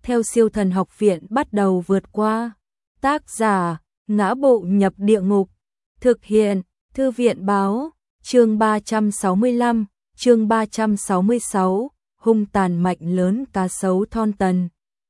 theo Siêu Thần Học Viện bắt đầu vượt qua. Tác giả: Ngã Bộ Nhập Địa Ngục. Thực hiện: Thư viện báo. Chương 365, chương 366, hung tàn mạnh lớn cá sấu thon tần.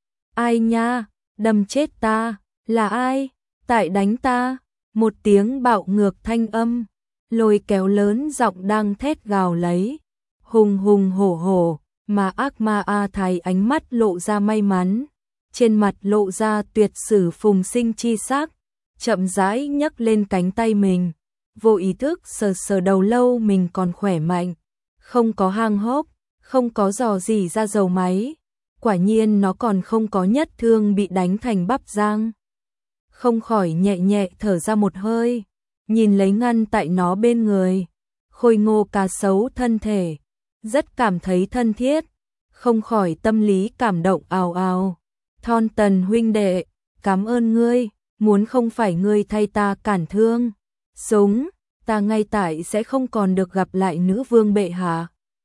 Ai nha, đâm chết ta, là ai? Tại đánh ta? Một tiếng bạo ngược thanh âm, lôi kéo lớn giọng đang thét gào lấy. Hùng hùng hổ hổ, mà ác ma A Thái ánh mắt lộ ra may mắn, trên mặt lộ ra tuyệt sử phùng sinh chi sắc, chậm rãi nhấc lên cánh tay mình, vô ý thức sờ sờ đầu lâu mình còn khỏe mạnh, không có hang hốc, không có rò rỉ ra dầu máy, quả nhiên nó còn không có nhất thương bị đánh thành bắp rang. Không khỏi nhẹ nhẹ thở ra một hơi, nhìn lấy ngăn tại nó bên người, khôi ngô cá sấu thân thể, rất cảm thấy thân thiết, không khỏi tâm lý cảm động ào ào. Thon tần huynh đệ, cảm ơn ngươi, muốn không phải ngươi thay ta cản thương, súng, ta ngay tại sẽ không còn được gặp lại nữ vương bệ hạ.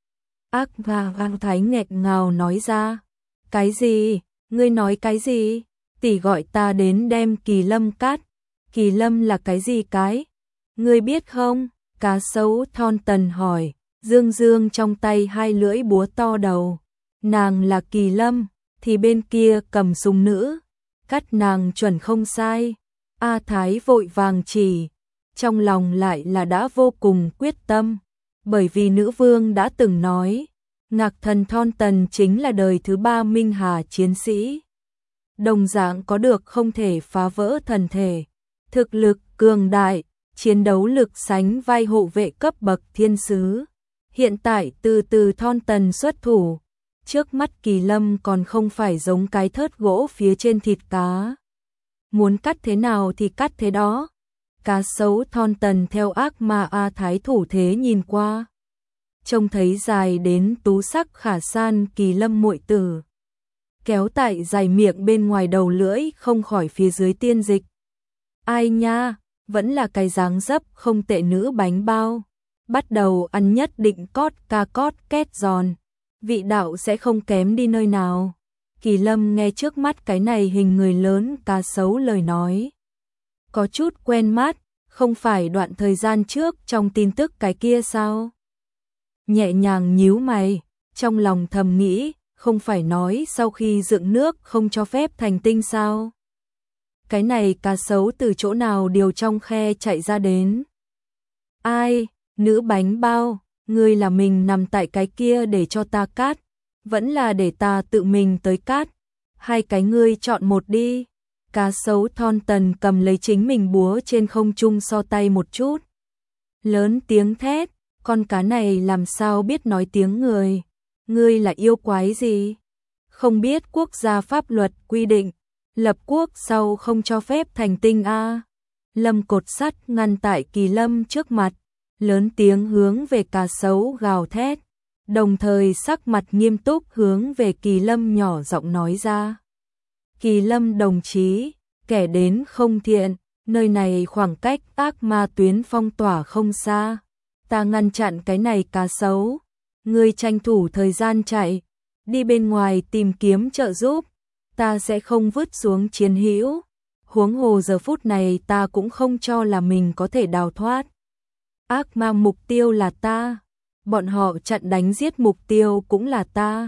Ác và vang thái nghẹt ngào nói ra. Cái gì? Ngươi nói cái gì? Tỷ gọi ta đến đem Kỳ Lâm cắt. Kỳ Lâm là cái gì cái? Ngươi biết không? Cá sấu thon tần hỏi, dương dương trong tay hai lưỡi búa to đầu. Nàng là Kỳ Lâm, thì bên kia cầm súng nữ, cắt nàng chuẩn không sai. A Thái vội vàng chỉ, trong lòng lại là đã vô cùng quyết tâm, bởi vì nữ vương đã từng nói, Ngạc Thần thon tần chính là đời thứ 3 Minh Hà chiến sĩ. Đồng dạng có được không thể phá vỡ thần thể, thực lực cường đại, chiến đấu lực sánh vai hộ vệ cấp bậc thiên sứ. Hiện tại từ từ thon tần xuất thủ, trước mắt Kỳ Lâm còn không phải giống cái thớt gỗ phía trên thịt cá. Muốn cắt thế nào thì cắt thế đó. Cá sấu thon tần theo ác ma A Thái thủ thế nhìn qua, trông thấy dài đến tú sắc khả san Kỳ Lâm muội tử, kéo tại dài miệng bên ngoài đầu lưỡi không khỏi phía dưới tiên dịch. Ai nha, vẫn là cái dáng dấp không tệ nữ bánh bao, bắt đầu ăn nhất định cót ca cót két giòn, vị đạo sẽ không kém đi nơi nào. Kỳ Lâm nghe trước mắt cái này hình người lớn cá sấu lời nói, có chút quen mắt, không phải đoạn thời gian trước trong tin tức cái kia sao? Nhẹ nhàng nhíu mày, trong lòng thầm nghĩ, không phải nói sau khi dựng nước không cho phép thành tinh sao? Cái này cá sấu từ chỗ nào điều trong khe chạy ra đến? Ai, nữ bánh bao, ngươi là mình nằm tại cái kia để cho ta cắt, vẫn là để ta tự mình tới cắt, hai cái ngươi chọn một đi. Cá sấu thon tần cầm lấy chính mình búa trên không trung so tay một chút, lớn tiếng thét, con cá này làm sao biết nói tiếng người, ngươi là yêu quái gì? Không biết quốc gia pháp luật quy định, lập quốc sau không cho phép thành tinh a. Lâm cột sắt ngăn tại Kỳ Lâm trước mặt, lớn tiếng hướng về cá sấu gào thét, đồng thời sắc mặt nghiêm túc hướng về Kỳ Lâm nhỏ giọng nói ra. Kỳ Lâm đồng chí, kẻ đến không thiện, nơi này khoảng cách ác ma tuyến phong tỏa không xa, ta ngăn chặn cái này cá sấu, ngươi tranh thủ thời gian chạy, đi bên ngoài tìm kiếm trợ giúp, ta sẽ không vứt xuống chiến hữu, huống hồ giờ phút này ta cũng không cho là mình có thể đào thoát. Ác ma mục tiêu là ta, bọn họ chặn đánh giết mục tiêu cũng là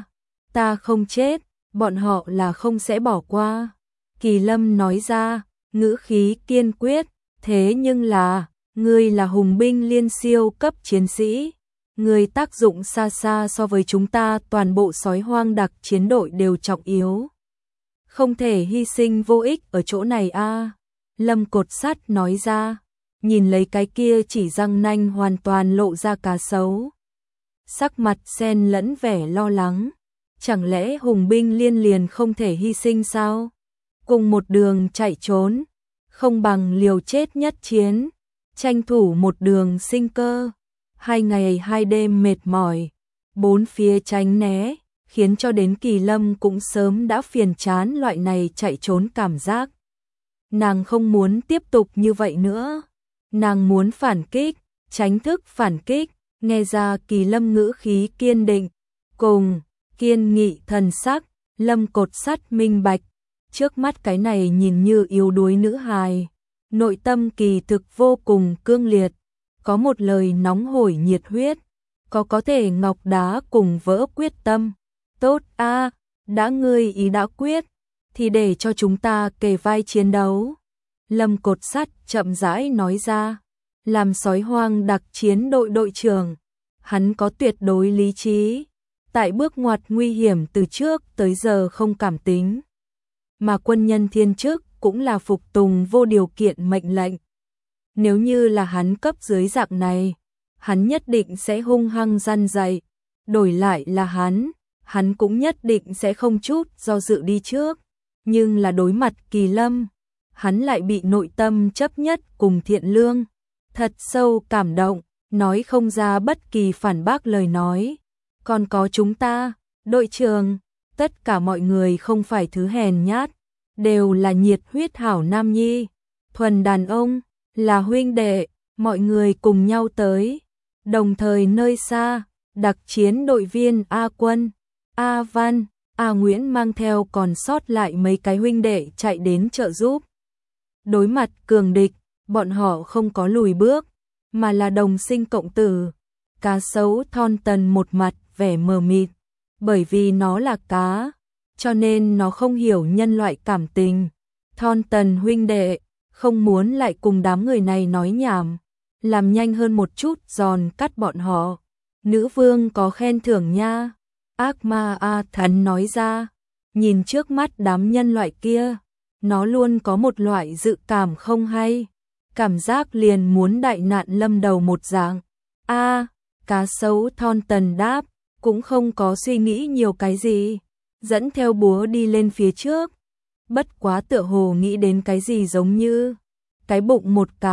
ta không chết, bọn họ là không sẽ bỏ qua. Kỳ Lâm nói ra, ngữ khí kiên quyết, thế nhưng là, ngươi là hùng binh liên siêu cấp chiến sĩ, ngươi tác dụng xa xa so với chúng ta toàn bộ sói hoang đặc chiến đội đều trọng yếu. Không thể hy sinh vô ích ở chỗ này a. Lâm cột sắt nói ra, nhìn lấy cái kia chỉ răng nanh hoàn toàn lộ ra cá sấu, sắc mặt xen lẫn vẻ lo lắng, chẳng lẽ hùng binh liên liền không thể hy sinh sao? Cùng một đường chạy trốn, không bằng liều chết nhất chiến, tranh thủ một đường sinh cơ. 2 ngày 2 đêm mệt mỏi, bốn phía tránh né, khiến cho đến Kỳ Lâm cũng sớm đã phiền chán loại này chạy trốn cảm giác. Nàng không muốn tiếp tục như vậy nữa, nàng muốn phản kích, tránh thức phản kích, nghe ra Kỳ Lâm ngữ khí kiên định, cùng kiên nghị thần sắc, Lâm Cột Sắt minh bạch, trước mắt cái này nhìn như yếu đuối nữ hài, nội tâm kỳ thực vô cùng cương liệt, có một lời nóng hổi nhiệt huyết, có thể ngọc đá cùng vỡ quyết tâm. Tốt a, đã ngươi ý đã quyết, thì để cho chúng ta kề vai chiến đấu. Lâm Cột Sắt chậm rãi nói ra, làm sói hoang đặc chiến đội đội trưởng, hắn có tuyệt đối lý trí, tại bước ngoặt nguy hiểm từ trước tới giờ không cảm tính. Mà quân nhân thiên chức cũng là phục tùng vô điều kiện mệnh lệnh. Nếu như là hắn cấp dưới dạng này, hắn nhất định sẽ hung hăng răn dạy, đổi lại là hắn cũng nhất định sẽ không chút do dự đi trước. Nhưng là đối mặt Kỳ Lâm, hắn lại bị nội tâm chấp nhất cùng thiện lương, thật sâu cảm động, nói không ra bất kỳ phản bác lời nói. Còn có chúng ta, đội trưởng, tất cả mọi người không phải thứ hèn nhát, đều là nhiệt huyết hảo nam nhi, thuần đàn ông, là huynh đệ, mọi người cùng nhau tới. Đồng thời nơi xa, đặc chiến đội viên A Quân, A Văn, A Nguyễn mang theo còn sót lại mấy cái huynh đệ chạy đến trợ giúp. Đối mặt cường địch, bọn họ không có lùi bước, mà là đồng sinh cộng tử. Cá sấu thon tần một mặt vẻ mờ mịt, bởi vì nó là cá, cho nên nó không hiểu nhân loại cảm tình. Thon tần huynh đệ, không muốn lại cùng đám người này nói nhảm, làm nhanh hơn một chút giòn cắt bọn họ. Nữ vương có khen thưởng nha. Ác ma A Thắn nói ra, nhìn trước mắt đám nhân loại kia, nó luôn có một loại dự cảm không hay, cảm giác liền muốn đại nạn lâm đầu một dạng. Cá sấu thon tần đáp, cũng không có suy nghĩ nhiều cái gì, dẫn theo búa đi lên phía trước. Bất quá tựa hồ nghĩ đến cái gì giống như cái bụng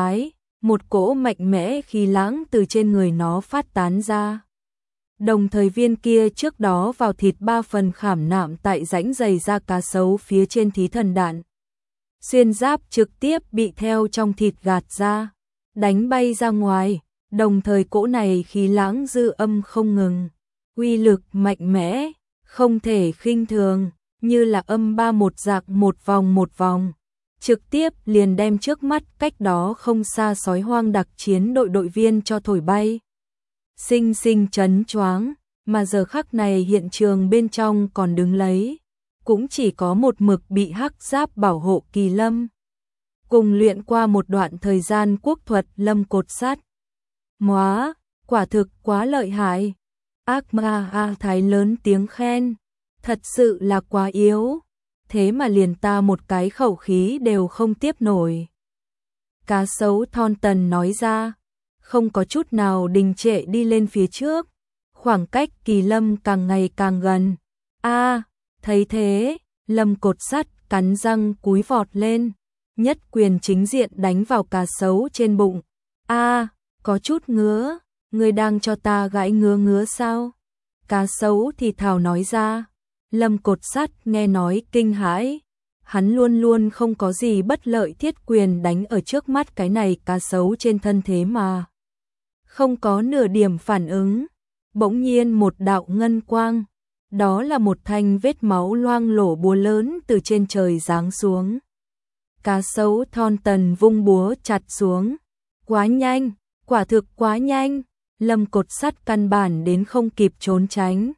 một cỗ mạnh mẽ khí lãng từ trên người nó phát tán ra. Đồng thời viên kia trước đó vào thịt 3 phần khảm nạm tại rãnh dày da cá sấu phía trên thí thần đạn. Xuyên giáp trực tiếp bị theo trong thịt gạt ra, đánh bay ra ngoài, đồng thời cỗ này khí lãng dư âm không ngừng. Uy lực mạnh mẽ, không thể khinh thường, như là âm ba một dạng một vòng, trực tiếp liền đem trước mắt cách đó không xa sói hoang đặc chiến đội đội viên cho thổi bay. Sinh sinh chấn choáng, mà giờ khắc này hiện trường bên trong còn đứng lấy, cũng chỉ có một mực bị hắc giáp bảo hộ Kỳ Lâm. Cùng luyện qua một đoạn thời gian quốc thuật Lâm Cột Sắt. Móa, quả thực quá lợi hại. Ác ma A Thái lớn tiếng khen, thật sự là quá yếu, thế mà liền ta một cái khẩu khí đều không tiếp nổi. Cá sấu thon tần nói ra, không có chút nào đình trệ đi lên phía trước, khoảng cách Kỳ Lâm càng ngày càng gần. Thấy thế, Lâm Cột Sắt cắn răng cúi vọt lên, nhất quyền chính diện đánh vào cá sấu trên bụng. Có chút ngứa, ngươi đang cho ta gãi ngứa sao? Cá sấu thì thào nói ra. Lâm Cột Sắt nghe nói kinh hãi, hắn luôn luôn không có gì bất lợi thiết quyền đánh ở trước mắt cái này cá sấu trên thân thế mà. Không có nửa điểm phản ứng, bỗng nhiên một đạo ngân quang, đó là một thanh vết máu loang lổ búa lớn từ trên trời giáng xuống. Cá sấu thon tần vung búa chặt xuống, quá nhanh, quả thực quá nhanh, Lâm Cột Sắt căn bản đến không kịp trốn tránh.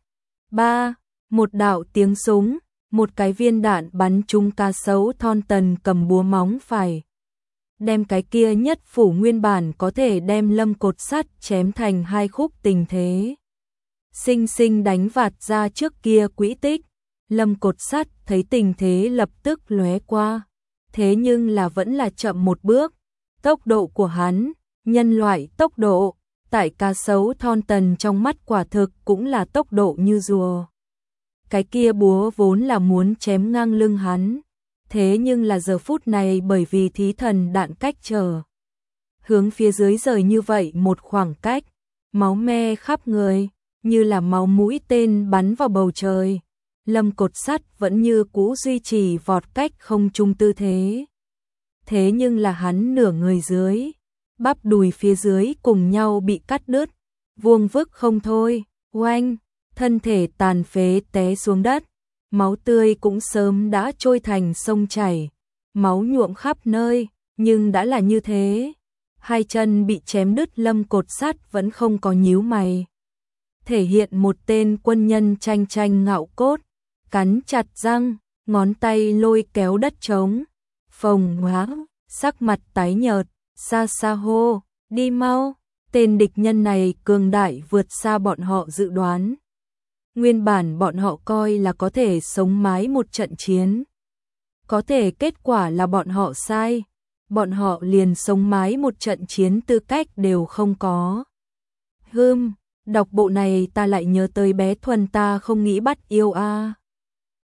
Một đạo tiếng súng, một cái viên đạn bắn trúng cá sấu thon tần cầm búa móng phải. Đem cái kia nhất phủ nguyên bản có thể đem Lâm Cột Sắt chém thành 2 khúc tình thế. Sinh sinh đánh vạt ra trước kia quỹ tích. Lâm Cột Sắt thấy tình thế lập tức lóe qua. Thế nhưng là vẫn là chậm một bước. Tốc độ của hắn, nhân loại tốc độ, tại cá sấu thon tần trong mắt quả thực cũng là tốc độ như rùa. Cái kia búa vốn là muốn chém ngang lưng hắn, thế nhưng là giờ phút này bởi vì thí thần đạn cách trở, hướng phía dưới rời như vậy một khoảng cách, máu me khắp người, như là máu mũi tên bắn vào bầu trời. Lâm Cột Sắt vẫn như cũ duy trì vọt cách không trung tư thế. Thế nhưng là hắn nửa người dưới, bắp đùi phía dưới cùng nhau bị cắt đứt, vuông vức không thôi, oanh, thân thể tàn phế té xuống đất, máu tươi cũng sớm đã trôi thành sông chảy, máu nhuộm khắp nơi, nhưng đã là như thế. Hai chân bị chém đứt Lâm Cột Sắt vẫn không có nhíu mày. Thể hiện một tên quân nhân chanh chanh ngạo cốt, cắn chặt răng, ngón tay lôi kéo đất trống. Phồng hóa, sắc mặt tái nhợt, xa xa hô, đi mau. Tên địch nhân này cường đại vượt xa bọn họ dự đoán. Nguyên bản bọn họ coi là có thể sống mái một trận chiến. Có thể kết quả là bọn họ sai. Bọn họ liền sống mái một trận chiến tư cách đều không có. Đọc bộ này ta lại nhớ tới bé Thuần ta không nghĩ bắt yêu a.